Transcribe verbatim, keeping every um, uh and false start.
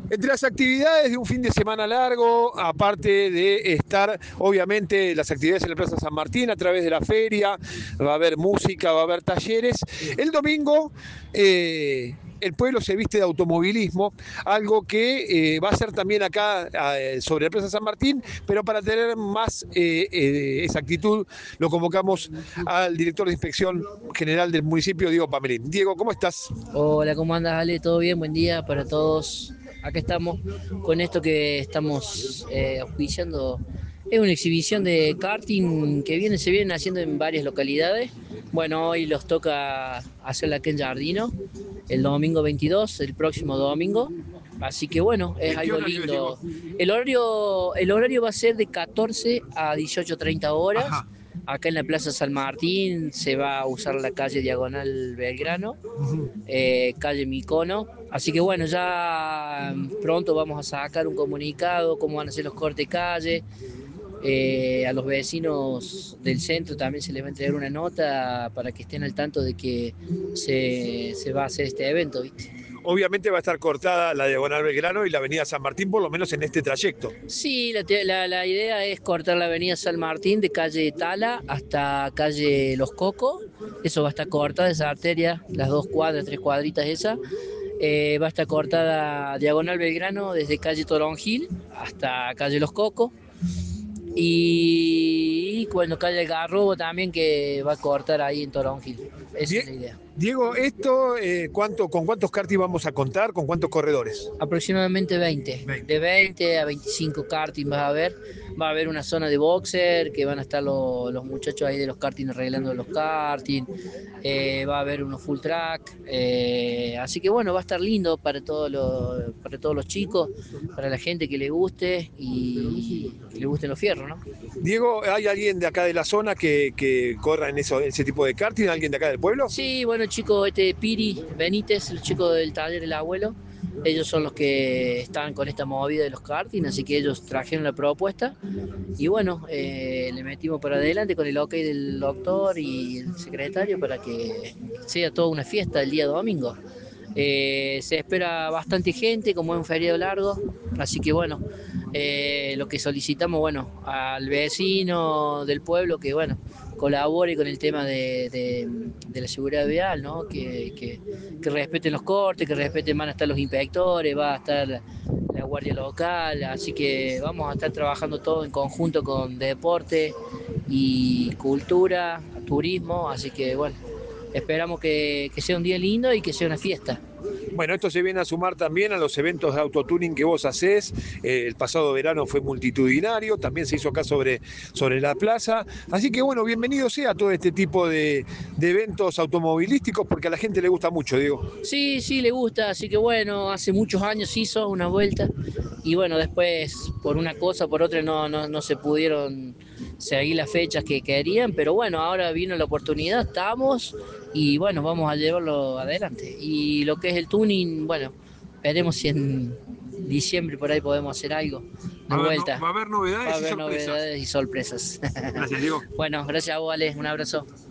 Entre las actividades de un fin de semana largo, aparte de estar, obviamente, las actividades en la Plaza San Martín a través de la feria, va a haber música, va a haber talleres. El domingo eh, el pueblo se viste de automovilismo, algo que eh, va a ser también acá eh, sobre la Plaza San Martín, pero para tener más eh, eh, exactitud lo convocamos al director de Inspección General del municipio, Diego Pamelín. Diego, ¿cómo estás? Hola, ¿cómo andas, Ale? ¿Todo bien? Buen día para todos. Acá estamos con esto que estamos eh, auspiciando. Es una exhibición de karting que viene, se vienen haciendo en varias localidades. Bueno, hoy los toca hacerla aquí en Jardino, el domingo veintidós, el próximo domingo. Así que bueno, es ¿En qué algo horario es, Diego? lindo. El horario, el horario va a ser de catorce a dieciocho treinta horas. Ajá. Acá en la Plaza San Martín se va a usar la calle Diagonal Belgrano, Uh-huh. eh, calle Micono. Así que bueno, ya pronto vamos a sacar un comunicado, cómo van a ser los cortes de calle. Eh, a los vecinos del centro también se les va a entregar una nota para que estén al tanto de que se, se va a hacer este evento, ¿viste? Obviamente va a estar cortada la Diagonal Belgrano y la Avenida San Martín, por lo menos en este trayecto. Sí, la, la, la idea es cortar la avenida San Martín de calle Tala hasta calle Los Cocos. Eso va a estar cortada, esa arteria, las dos cuadras, tres cuadritas esas. Eh, va a estar cortada Diagonal Belgrano desde calle Toronjil hasta calle Los Cocos. Y bueno, calle Garrobo también que va a cortar ahí en Toronjil. Esa es la idea. Diego, esto, eh, ¿cuánto, ¿con cuántos karting vamos a contar? ¿Con cuántos corredores? Aproximadamente veinte. De veinte. veinte a veinticinco karting vas a ver. Va a haber una zona de boxer que van a estar lo, los muchachos ahí de los karting arreglando los karting. Eh, va a haber unos full track. Eh, así que bueno, va a estar lindo para, todo lo, para todos los chicos, para la gente que le guste y que le gusten los fierros, ¿no? Diego, ¿hay alguien de acá de la zona que, que corra en eso, ese tipo de karting? ¿Alguien de acá del pueblo? Sí, bueno, chicos, este Piri Benítez, los chicos del taller El Abuelo, ellos son los que están con esta movida de los karting, así que ellos trajeron la propuesta y bueno, eh, le metimos para adelante con el ok del doctor y el secretario para que sea toda una fiesta el día domingo. Eh, se espera bastante gente, como es un feriado largo, así que bueno, eh, lo que solicitamos, bueno, al vecino del pueblo que, bueno, colabore con el tema de, de, de la seguridad vial, ¿no? Que, que, que respeten los cortes, que respeten, van a estar los inspectores, va a estar la, la guardia local, así que vamos a estar trabajando todo en conjunto con deporte y cultura, turismo, así que bueno, esperamos que, que sea un día lindo y que sea una fiesta. Bueno, esto se viene a sumar también a los eventos de autotuning que vos hacés. Eh, el pasado verano fue multitudinario, también se hizo acá sobre, sobre la plaza. Así que bueno, bienvenido sea todo este tipo de, de eventos automovilísticos porque a la gente le gusta mucho, Diego. Sí, sí, le gusta, así que bueno, hace muchos años hizo una vuelta y bueno, después por una cosa o por otra no, no, no se pudieron seguir las fechas que querían, pero bueno, ahora vino la oportunidad, estamos y bueno, vamos a llevarlo adelante. Y lo que es el tuning, bueno, veremos si en diciembre por ahí podemos hacer algo de Va a haber, no, vuelta. va a haber Va a novedades y haber sorpresas. novedades y sorpresas. Gracias, Diego. Bueno, gracias a vos, Ale, un abrazo.